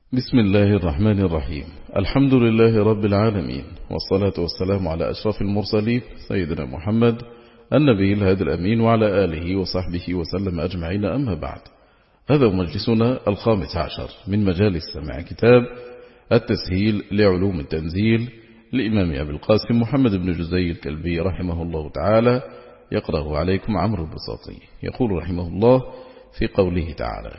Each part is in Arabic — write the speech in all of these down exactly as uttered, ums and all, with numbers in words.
بسم الله الرحمن الرحيم. الحمد لله رب العالمين، والصلاة والسلام على أشرف المرسلين سيدنا محمد النبي الهادي الأمين وعلى آله وصحبه وسلم أجمعين، أما بعد. هذا مجلسنا الخامس عشر من مجالس سماع كتاب التسهيل لعلوم التنزيل لإمام أبي القاسم محمد بن جزي الكلبي رحمه الله تعالى، يقرأه عليكم عمرو البساطي. يقول رحمه الله في قوله تعالى: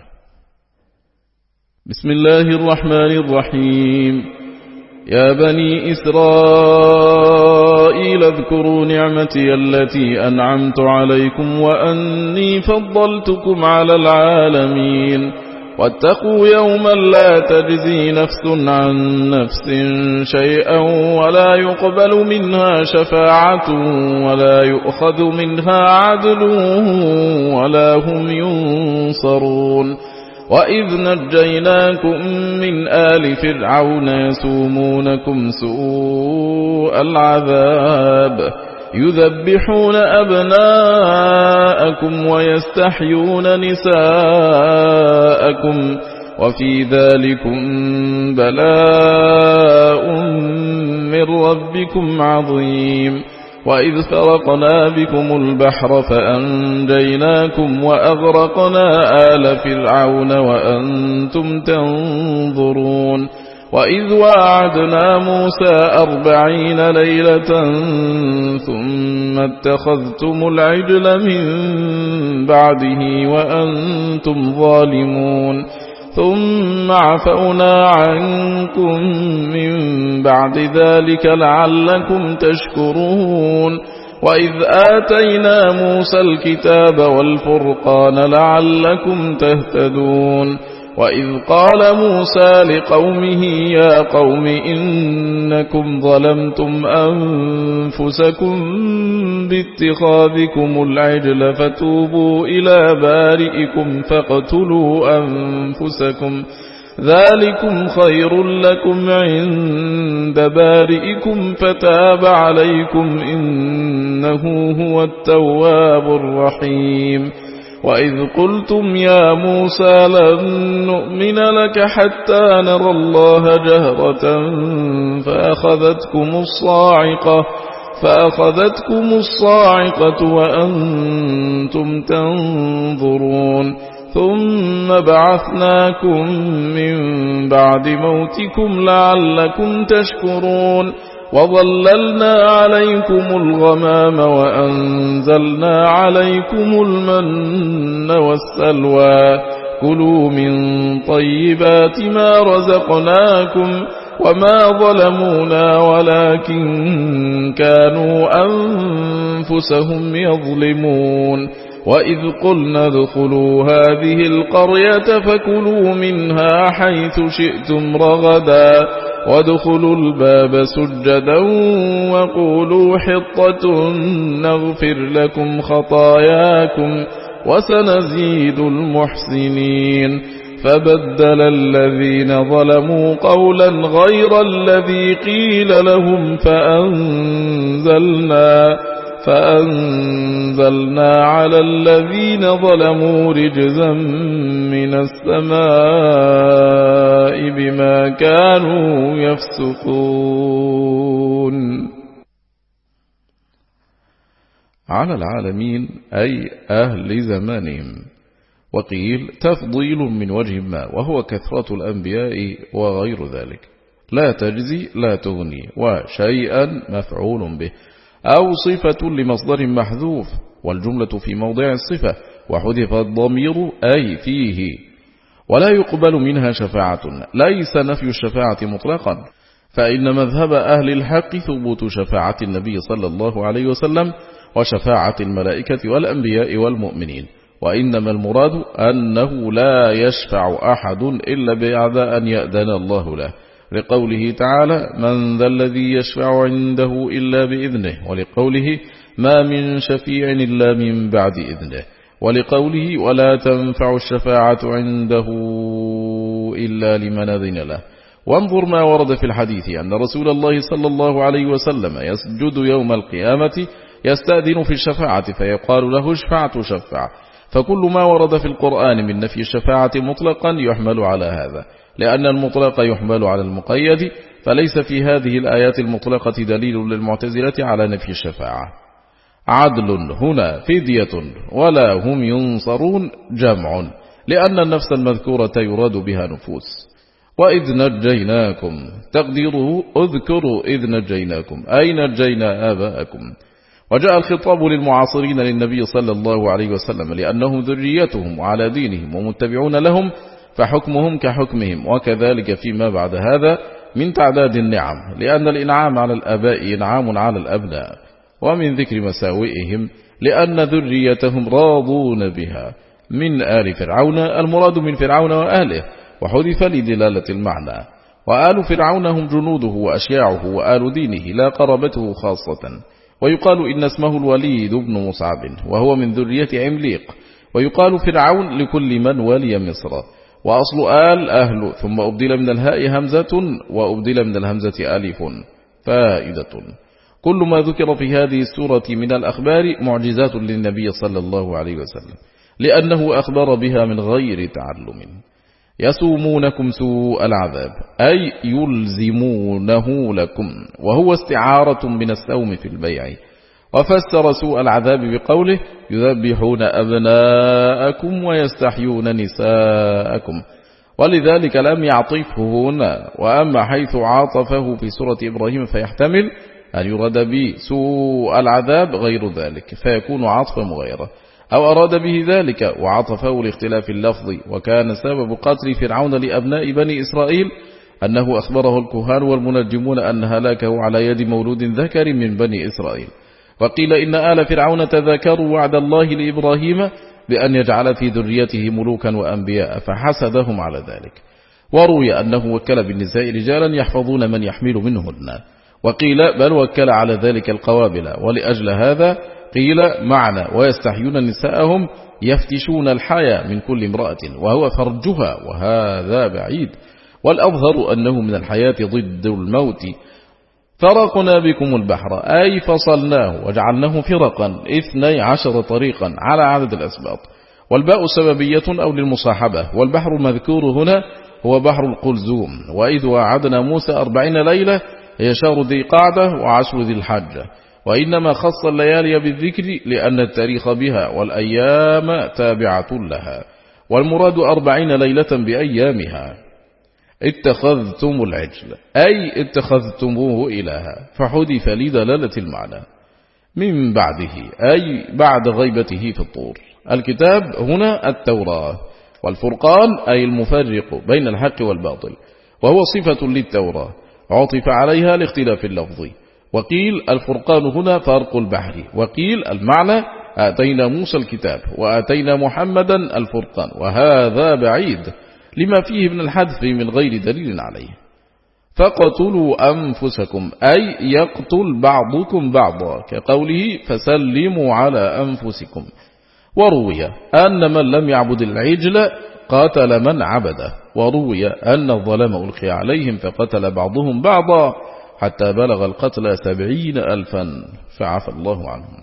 بسم الله الرحمن الرحيم. يا بني إسرائيل اذكروا نعمتي التي أنعمت عليكم وأني فضلتكم على العالمين، واتقوا يوما لا تجزي نفس عن نفس شيئا ولا يقبل منها شفاعة ولا يؤخذ منها عدل ولا هم ينصرون. وإذ نجيناكم من آل فرعون يسومونكم سوء العذاب يذبحون أبناءكم ويستحيون نساءكم وفي ذلكم بلاء من ربكم عظيم. وإذ فرقنا بكم البحر فأنجيناكم وأغرقنا آل فرعون وأنتم تنظرون. وإذ واعدنا موسى أربعين ليلة ثم اتخذتم العجل من بعده وأنتم ظالمون، ثم عفونا عنكم من بعد ذلك لعلكم تشكرون. وإذ آتينا موسى الكتاب والفرقان لعلكم تهتدون. وإذ قال موسى لقومه يا قوم إنكم ظلمتم أنفسكم باتخاذكم العجل فتوبوا إلى بارئكم فاقتلوا أنفسكم ذلكم خير لكم عند بارئكم فتاب عليكم إنه هو التواب الرحيم. وإذ قلتم يا موسى لن نؤمن لك حتى نرى الله جهرة فأخذتكم الصاعقة فأخذتكم الصاعقة وأنتم تنظرون، ثم بعثناكم من بعد موتكم لعلكم تشكرون. وظللنا عليكم الغمام وأنزلنا عليكم المن والسلوى كلوا من طيبات ما رزقناكم وما ظلمونا ولكن كانوا أنفسهم يظلمون. وإذ قلنا ادخلوا هذه القرية فكلوا منها حيث شئتم رغدا وادخلوا الباب سجدا وقولوا حطة نغفر لكم خطاياكم وسنزيد المحسنين. فبدل الذين ظلموا قولا غير الذي قيل لهم فأنزلنا فأنزلنا على الذين ظلموا رجزا من السماء بما كانوا يفسقون. على العالمين أي أهل زمانهم، وقيل تفضيل من وجه ما وهو كثرة الأنبياء وغير ذلك. لا تجزي لا تغني، وشيئا مفعول به أو صفة لمصدر محذوف، والجملة في موضع الصفة وحذف الضمير أي فيه. ولا يقبل منها شفاعة، ليس نفي الشفاعة مطلقا، فإن مذهب أهل الحق ثبوت شفاعة النبي صلى الله عليه وسلم وشفاعة الملائكة والأنبياء والمؤمنين، وإنما المراد أنه لا يشفع أحد إلا بعد أن يأذن الله له، لقوله تعالى من ذا الذي يشفع عنده إلا بإذنه، ولقوله ما من شفيع إلا من بعد إذنه، ولقوله ولا تنفع الشفاعة عنده إلا لمن أذن له. وانظر ما ورد في الحديث أن رسول الله صلى الله عليه وسلم يسجد يوم القيامة يستأذن في الشفاعة فيقال له اشفع تشفع، فكل ما ورد في القرآن من نفي الشفاعة مطلقا يحمل على هذا، لأن المطلق يحمل على المقيد، فليس في هذه الآيات المطلقة دليل للمعتزلة على نفي الشفاعة. عدل هنا فدية ولا هم ينصرون جمع، لأن النفس المذكورة يراد بها نفوس. وإذ نجيناكم تقديره اذكروا إذ نجيناكم أي نجينا آباءكم. وجاء الخطاب للمعاصرين للنبي صلى الله عليه وسلم لأنهم ذريتهم وعلى دينهم ومتبعون لهم، فحكمهم كحكمهم، وكذلك فيما بعد هذا من تعداد النعم، لأن الإنعام على الآباء إنعام على الأبناء، ومن ذكر مساوئهم لأن ذريتهم راضون بها. من آل فرعون المراد من فرعون وآله، وحذف لدلالة المعنى. وآل فرعون هم جنوده وأشياعه وآل دينه لا قربته خاصة. ويقال إن اسمه الوليد بن مصعب وهو من ذرية عمليق. ويقال فرعون لكل من ولي مصر. وأصل آل أهل، ثم أبدل من الهاء همزة وأبدل من الهمزة ألف. فائدة: كل ما ذكر في هذه السورة من الأخبار معجزات للنبي صلى الله عليه وسلم، لأنه أخبر بها من غير تعلم. يسومونكم سوء العذاب أي يلزمونه لكم، وهو استعارة من السوم في البيع. وفسر سوء العذاب بقوله يذبحون أبناءكم ويستحيون نساءكم، ولذلك لم يعطفه هنا. وأما حيث عاطفه في سورة إبراهيم فيحتمل أن يراد به سوء العذاب غير ذلك، فيكون عطفا مغيرة، أو أراد به ذلك وعطفه لاختلاف اللفظ. وكان سبب قتل فرعون لأبناء بني إسرائيل أنه أخبره الكهان والمنجمون أن هلاكه على يد مولود ذكر من بني إسرائيل. وقيل إن آل فرعون تذاكروا وعد الله لإبراهيم بأن يجعل في ذريته ملوكا وأنبياء، فحسدهم على ذلك. وروي أنه وكل بالنساء رجالا يحفظون من يحمل منهن، وقيل بل وكل على ذلك القوابل. ولأجل هذا قيل معنى ويستحيون نساءهم يفتشون الحياة من كل امرأة وهو فرجها، وهذا بعيد. والأظهر أنه من الحياة ضد الموت. فرقنا بكم البحر أي فصلناه وجعلناه فرقا اثني عشر طريقا على عدد الأسباط. والباء سببية أو للمصاحبة. والبحر المذكور هنا هو بحر القلزوم. وإذ وعدنا موسى أربعين ليلة هي شهر ذي قعدة وعشر ذي الحجة. وإنما خص الليالي بالذكر لأن التاريخ بها والأيام تابعة لها، والمراد أربعين ليلة بأيامها. اتخذتم العجل أي اتخذتموه إلها، فحذف لدلالة المعنى. من بعده أي بعد غيبته في الطور. الكتاب هنا التوراة. والفرقان أي المفرق بين الحق والباطل، وهو صفة للتوراة عطف عليها لاختلاف اللفظ. وقيل الفرقان هنا فرق البحر. وقيل المعنى آتينا موسى الكتاب وآتينا محمدا الفرقان، وهذا بعيد لما فيه من الحذف من غير دليل عليه. فقتلوا أنفسكم أي يقتل بعضكم بعضا، كقوله فسلموا على أنفسكم. وروي أن من لم يعبد العجل قاتل من عبده. وروي أن الظلم ألقي عليهم فقتل بعضهم بعضا حتى بلغ القتل سبعين ألفا فعفى الله عنهم.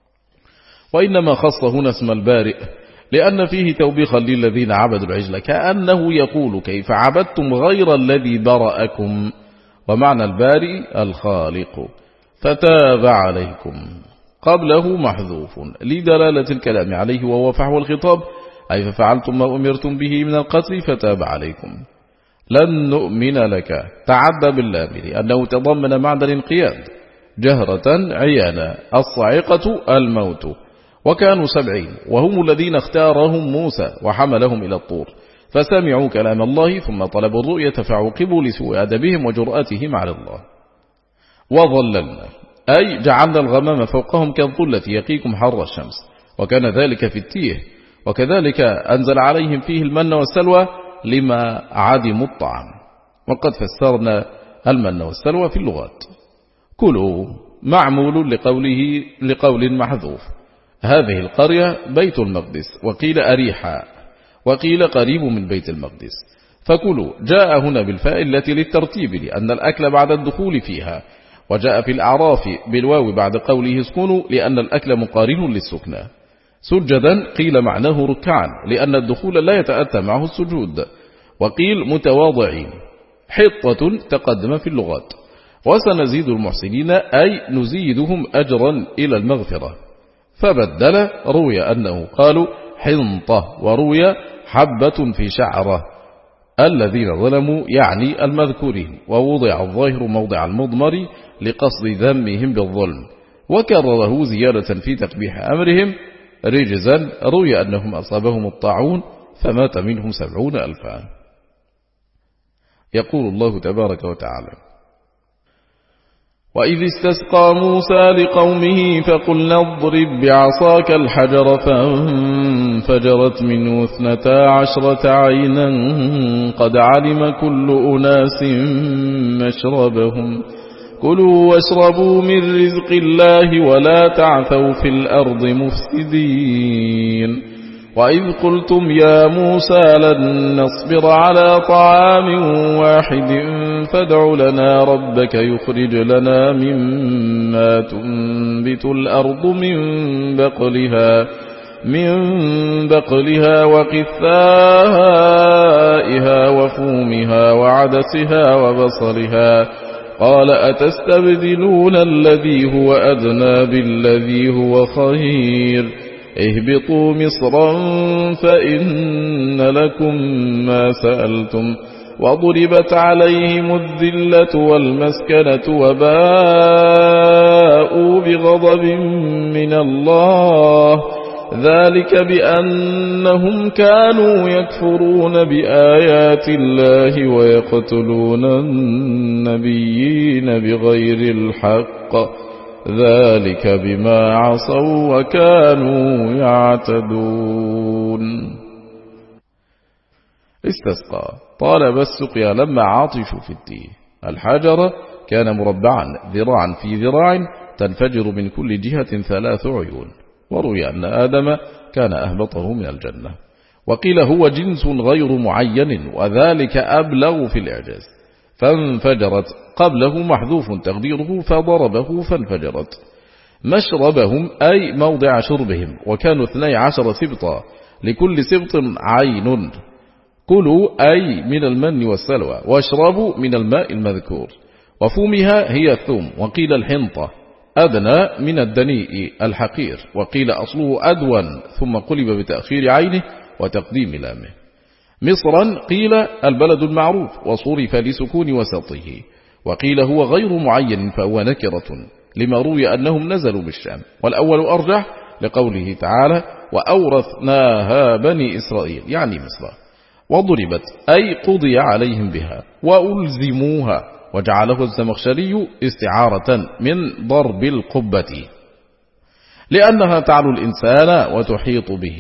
وإنما خص هنا اسم البارئ لأن فيه توبيخا للذين عبدوا العجل، كأنه يقول كيف عبدتم غير الذي برأكم. ومعنى البارئ الخالق. فتاب عليكم قبله محذوف لدلالة الكلام عليه وهو فحوى الخطاب، أي ففعلتم ما أمرتم به من القتل فتاب عليكم. لن نؤمن لك تعدى باللام لأنه تضمن معنى الانقياد جهرة عيانا. الصاعقة الموت. وكانوا سبعين وهم الذين اختارهم موسى وحملهم إلى الطور، فسمعوا كلام الله ثم طلبوا الرؤية فعوقبوا لسوء أدبهم وجرأتهم على الله. وظللنا أي جعلنا الغمام فوقهم كالظلة يقيكم حر الشمس، وكان ذلك في التيه. وكذلك أنزل عليهم فيه المن والسلوى لما عدموا الطعام. وقد فسرنا المن والسلوى في اللغات. كلوا معمول لقوله لقول محذوف. هذه القرية بيت المقدس، وقيل أريحا، وقيل قريب من بيت المقدس. فكلوا جاء هنا بالفاء التي للترتيب لأن الأكل بعد الدخول فيها. وجاء في الأعراف بالواو بعد قوله اسكنوا لأن الأكل مقارن للسكنى. سجدا قيل معناه ركعا لأن الدخول لا يتأتى معه السجود. وقيل متواضعين، حطة تقدم في اللغات. وسنزيد المحسنين أي نزيدهم أجرا إلى المغفرة. فبدل، روي أنه قالوا حنطة وروي حبة في شعرة، الذين ظلموا يعني المذكورين، ووضع الظاهر موضع المضمر لقصد ذمهم بالظلم، وكرره زيادة في تقبيح أمرهم رجزا. روي أنهم أصابهم الطاعون فمات منهم سبعون ألفا. يقول الله تبارك وتعالى: وإذ استسقى موسى لقومه فقلنا اضرب بعصاك الحجر فانفجرت منه اثنتا عشرة عينا قد علم كل أناس مشربهم كلوا واشربوا من رزق الله ولا تعثوا في الأرض مفسدين. وإذ قلتم يا موسى لن نصبر على طعام واحد فادع لنا ربك يخرج لنا مما تنبت الأرض من بقلها من بقلها وقثائها وفومها وعدسها وبصلها قال أتستبدلون الذي هو أدنى بالذي هو خير اهبطوا مصرا فإن لكم ما سألتم وضربت عليهم الذلة والمسكنة وباءوا بغضب من الله ذلك بأنهم كانوا يكفرون بآيات الله ويقتلون النبيين بغير الحق ذلك بما عصوا وكانوا يعتدون. استسقى طالب السقيا لما عطشوا في التيه. الحجر كان مربعا ذراعا في ذراع تنفجر من كل جهة ثلاث عيون. وروي أن آدم كان أهبطه من الجنة. وقيل هو جنس غير معين وذلك أبلغ في الإعجاز. فانفجرت قبله محذوف تقديره فضربه فانفجرت. مشربهم أي موضع شربهم وكانوا اثني عشر سبطا لكل سبط عين. كلوا أي من المن والسلوى واشربوا من الماء المذكور. وفومها هي الثوم. وقيل الحنطة أدنى من الدنيء الحقير. وقيل أصله أدون ثم قلب بتأخير عينه وتقديم لامه. مصرا قيل البلد المعروف وصرف لسكون وسطه. وقيل هو غير معين فهو نكرة لما روي أنهم نزلوا بالشام. والأول أرجح لقوله تعالى وأورثناها بني إسرائيل يعني مصر. وضربت أي قضي عليهم بها وألزموها. وجعله الزمخشري استعارة من ضرب القبة لأنها تعلو الإنسان وتحيط به.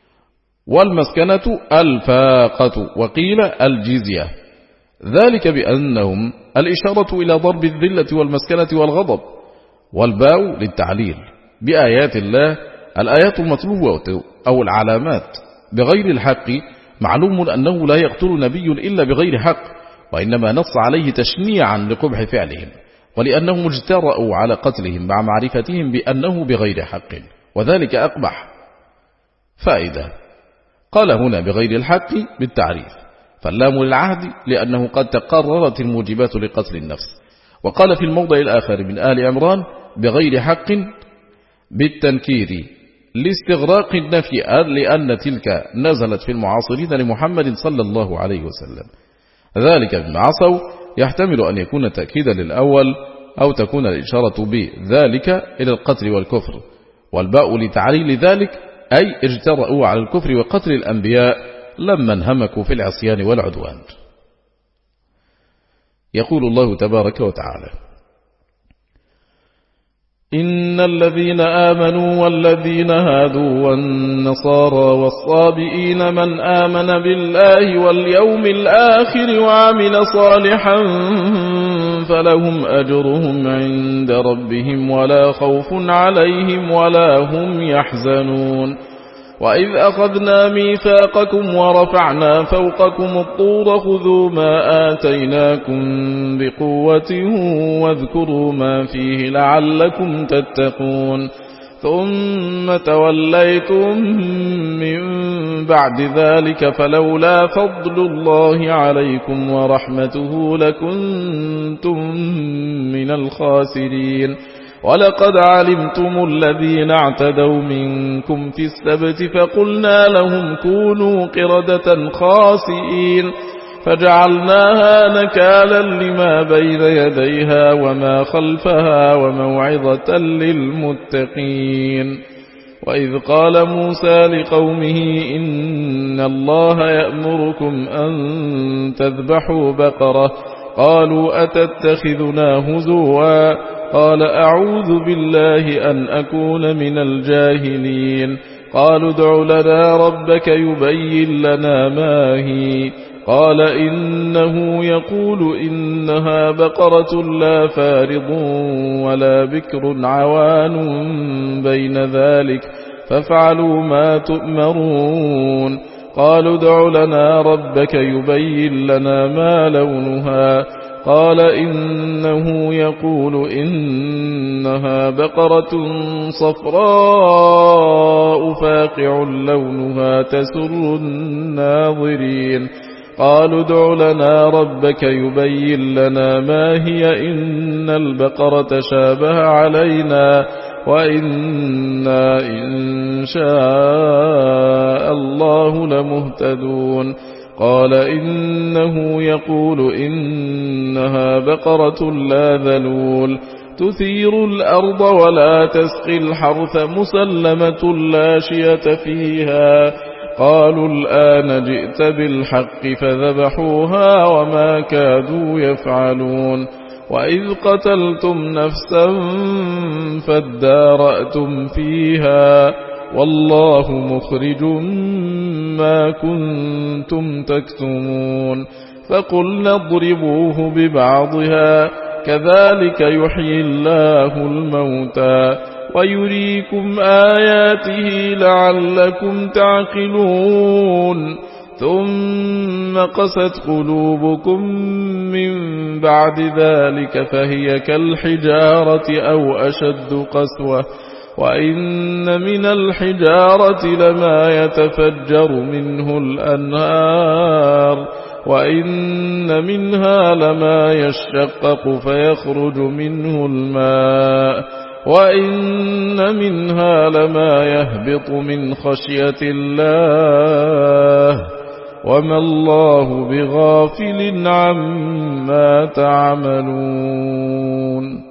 والمسكنة الفاقة وقيل الجزية ذلك بأنهم الإشارة إلى ضرب الذلة والمسكنة والغضب. والباء للتعليل بآيات الله الآيات المتلوة أو العلامات بغير الحق. معلوم أنه لا يقتل نبي إلا بغير حق وإنما نص عليه تشنيعا لقبح فعلهم ولأنهم اجترأوا على قتلهم مع معرفتهم بأنه بغير حق وذلك أقبح. فائدة قال هنا بغير الحق بالتعريف فاللام للعهد لأنه قد تقررت الموجبات لقتل النفس. وقال في الموضع الآخر من آل عمران بغير حق بالتنكير لاستغراق النفي لأن تلك نزلت في المعاصرين لمحمد صلى الله عليه وسلم. ذلك بما عصوا يحتمل أن يكون تأكيدا للأول أو تكون الإشارة بذلك إلى القتل والكفر. والباء لتعليل ذلك أي اجترأوا على الكفر وقتل الأنبياء لما انهمكوا في العصيان والعدوان. يقول الله تبارك وتعالى إن الذين آمنوا والذين هادوا والنصارى والصابئين من آمن بالله واليوم الآخر وعمل صالحا فلهم أجرهم عند ربهم ولا خوف عليهم ولا هم يحزنون. وإذ أخذنا ميثاقكم ورفعنا فوقكم الطور خذوا ما آتيناكم بقوة واذكروا ما فيه لعلكم تتقون ثم توليتم من بعد ذلك فلولا فضل الله عليكم ورحمته لكنتم من الخاسرين. ولقد علمتم الذين اعتدوا منكم في السبت فقلنا لهم كونوا قردة خاسئين فجعلناها نكالا لما بين يديها وما خلفها وموعظة للمتقين. وإذ قال موسى لقومه إن الله يأمركم أن تذبحوا بقرة قالوا أتتخذنا هزوا قال أعوذ بالله أن أكون من الجاهلين. قالوا ادع لنا ربك يبين لنا ما هي قال إنه يقول إنها بقرة لا فارض ولا بكر عوان بين ذلك فافعلوا ما تؤمرون. قالوا ادع لنا ربك يبين لنا ما لونها قال إنه يقول إنها بقرة صفراء فاقع لونها تسر الناظرين. قالوا ادع لنا ربك يبين لنا ما هي إن البقرة شابه علينا وإنا إن شاء الله لمهتدون. قال إنه يقول إنها بقرة لا ذلول تثير الأرض ولا تسقي الحرث مسلمة لا شية فيها. قالوا الآن جئت بالحق فذبحوها وما كادوا يفعلون. وإذ قتلتم نفسا فادارأتم فيها والله مخرج ما كنتم تكتمون. فقلنا اضربوه ببعضها كذلك يحيي الله الموتى ويريكم آياته لعلكم تعقلون. ثم قست قلوبكم من بعد ذلك فهي كالحجارة أو أشد قسوة وإن من الحجارة لما يتفجر منه الأنهار وإن منها لما يشقق فيخرج منه الماء وإن منها لما يهبط من خشية الله وما الله بغافل عما تعملون.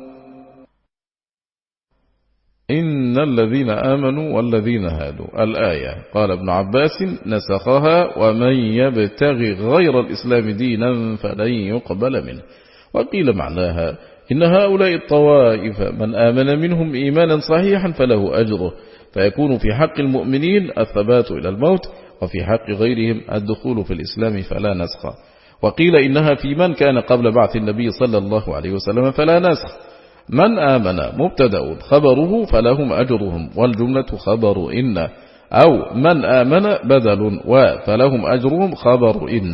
إن الذين آمنوا والذين هادوا الآية. قال ابن عباس نسخها ومن يبتغي غير الإسلام دينا فلن يقبل منه. وقيل معناها إن هؤلاء الطوائف من آمن منهم إيمانا صحيحا فله أجره فيكون في حق المؤمنين الثبات إلى الموت وفي حق غيرهم الدخول في الإسلام فلا نسخ. وقيل إنها في من كان قبل بعث النبي صلى الله عليه وسلم فلا نسخ. من آمن مبتدأ خبره فلهم أجرهم والجملة خبر إن أو من آمن بدل وفلهم أجرهم خبر إن.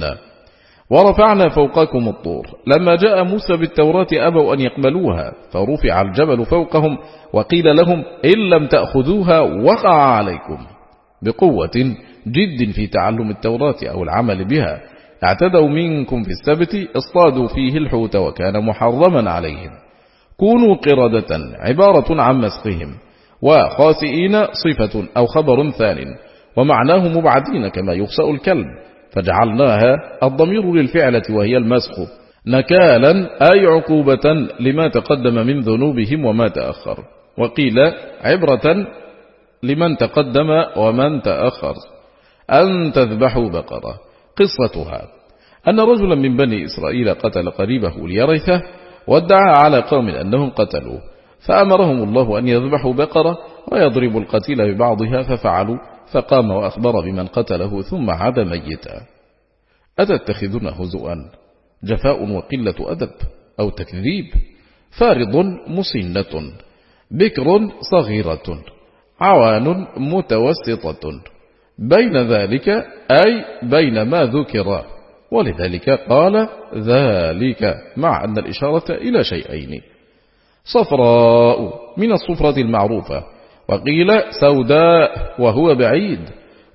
ورفعنا فوقكم الطور لما جاء موسى بالتوراة أبوا أن يقبلوها فرفع الجبل فوقهم وقيل لهم إن لم تأخذوها وقع عليكم. بقوة جد في تعلم التوراة أو العمل بها اعتدوا منكم في السبت اصطادوا فيه الحوت وكان محرما عليهم. كونوا قردة عبارة عن مسخهم وخاسئين صفة أو خبر ثان ومعناه مبعدين كما يخسأ الكلب فجعلناها الضمير للفعلة وهي المسخ نكالا أي عقوبة لما تقدم من ذنوبهم وما تأخر. وقيل عبرة لمن تقدم ومن تأخر. أن تذبحوا بقرة. قصتها أن رجلا من بني إسرائيل قتل قريبه ليرثه وادعى على قوم أنهم قتلوه فأمرهم الله أن يذبحوا بقرة ويضربوا القتيل ببعضها ففعلوا فقام وأخبر بمن قتله ثم عاد ميتا. أتتخذون هزؤا جفاء وقلة أدب أو تكذيب. فارض مسنة بكر صغيرة عوان متوسطة بين ذلك أي بين ما ذكر ولذلك قال ذلك مع أن الإشارة إلى شيئين. صفراء من الصفرة المعروفة وقيل سوداء وهو بعيد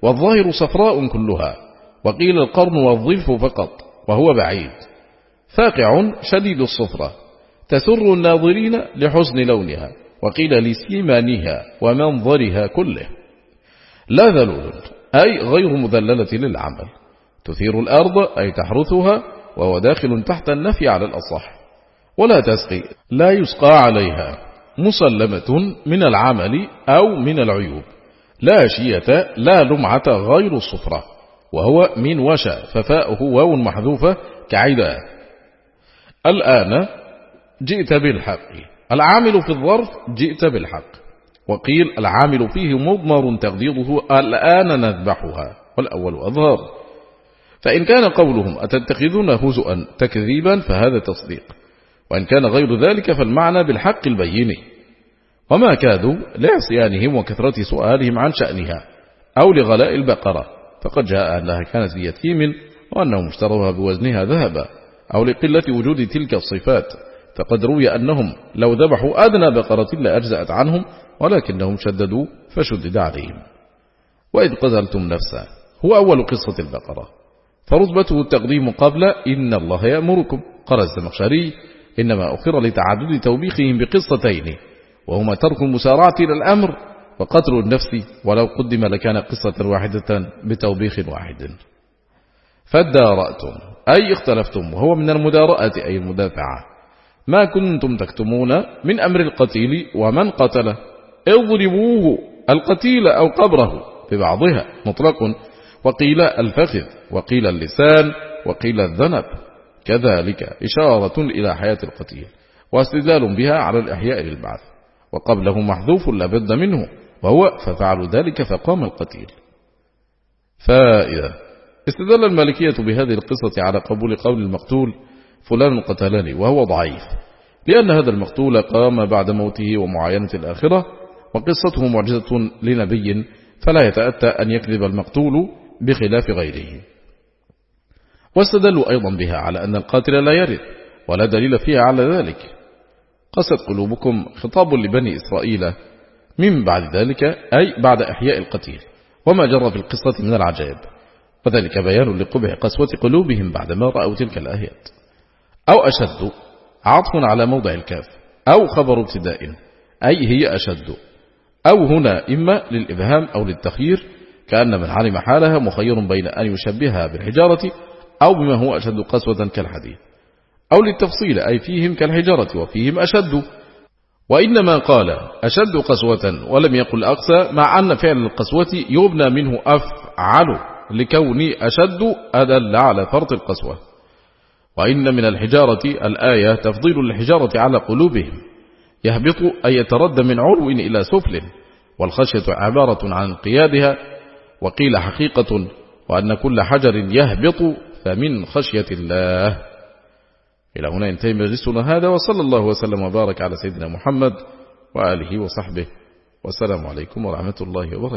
والظاهر صفراء كلها، وقيل القرن والظلف فقط وهو بعيد، فاقع شديد الصفرة تسر الناظرين لحسن لونها، وقيل لسيمانها ومنظرها كله. لا ذلول أي غير مذللة للعمل، تثير الأرض أي تحرثها، وهو داخل تحت النفي على الأصح. ولا تسقي لا يسقى عليها، مسلمة من العمل أو من العيوب. لا شية لا لمعة غير الصفرة، وهو من وشى ففاؤه واو محذوفة كعداء. الآن جئت بالحق، العامل في الظرف جئت بالحق، وقيل العامل فيه مضمر تقديره الآن نذبحها، والأول أظهر. فإن كان قولهم أتتخذون هزؤا تكذيبا فهذا تصديق، وإن كان غير ذلك فالمعنى بالحق البين. وما كادوا لعصيانهم وكثرة سؤالهم عن شأنها أو لغلاء البقرة، فقد جاء أنها كانت بيتيم وأنهم اشتروها بوزنها ذهبا، أو لقلة وجود تلك الصفات، فقد روي أنهم لو ذبحوا أدنى بقرة لأجزأت عنهم، ولكنهم شددوا فشدد عليهم. وإذ قتلتم نفسا هو أول قصة البقرة، فرتبته التقديم قبل إن الله يأمركم. قال الزمخشري إنما أخر لتعدد توبيخهم بقصتين، وهما ترك المسارعة إلى الأمر وقتل النفس، ولو قدم لكان قصة واحدة بتوبيخ واحد. فادارأتم أي اختلفتم، وهو من المدارأة أي المدافعة، ما كنتم تكتمون من أمر القتيل ومن قتله. اضربوه القتيل أو قبره ببعضها مطلق، وقيل الفخذ، وقيل اللسان، وقيل الذنب، كذلك إشارة إلى حياة القتيل واستدلال بها على الإحياء للبعث، وقبله محذوف لابد منه، وهو ففعلوا ذلك فقام القتيل. فإذا استدل المالكية بهذه القصة على قبول قول المقتول فلان قتلني، وهو ضعيف، لأن هذا المقتول قام بعد موته ومعاينة الآخرة، وقصته معجزة لنبي، فلا يتأتى أن يكذب المقتول بخلاف غيره. واستدلوا أيضا بها على أن القاتل لا يرث، ولا دليل فيها على ذلك. قست قلوبكم خطاب لبني إسرائيل من بعد ذلك، أي بعد إحياء القتيل، وما جرى في القصة من العجائب، وذلك بيان لقبح قسوة قلوبهم بعدما رأوا تلك الآيات. أو أشد عطف على موضع الكاف، أو خبر ابتداء أي هي أشد، أو هنا إما للإبهام أو للتخيير، كأن من علم حالها مخير بين أن يشبهها بالحجارة أو بما هو أشد قسوة كالحديد، أو للتفصيل أي فيهم كالحجارة وفيهم أشد. وإنما قال أشد قسوة ولم يقل أقسى، مع أن فعل القسوة يبنى منه أفعل، لكون أشد أدل على فرط القسوة. وإن من الحجارة الآية تفضيل الحجارة على قلوبهم، يهبط أي يترد من علو إلى سفل، والخشية عبارة عن انقيادها، وقيل حقيقة، وأن كل حجر يهبط فمن خشية الله. إلى هنا ينتهي مجلسنا هذا، وصلى الله وسلم وبارك على سيدنا محمد وآله وصحبه، والسلام عليكم ورحمة الله وبركاته.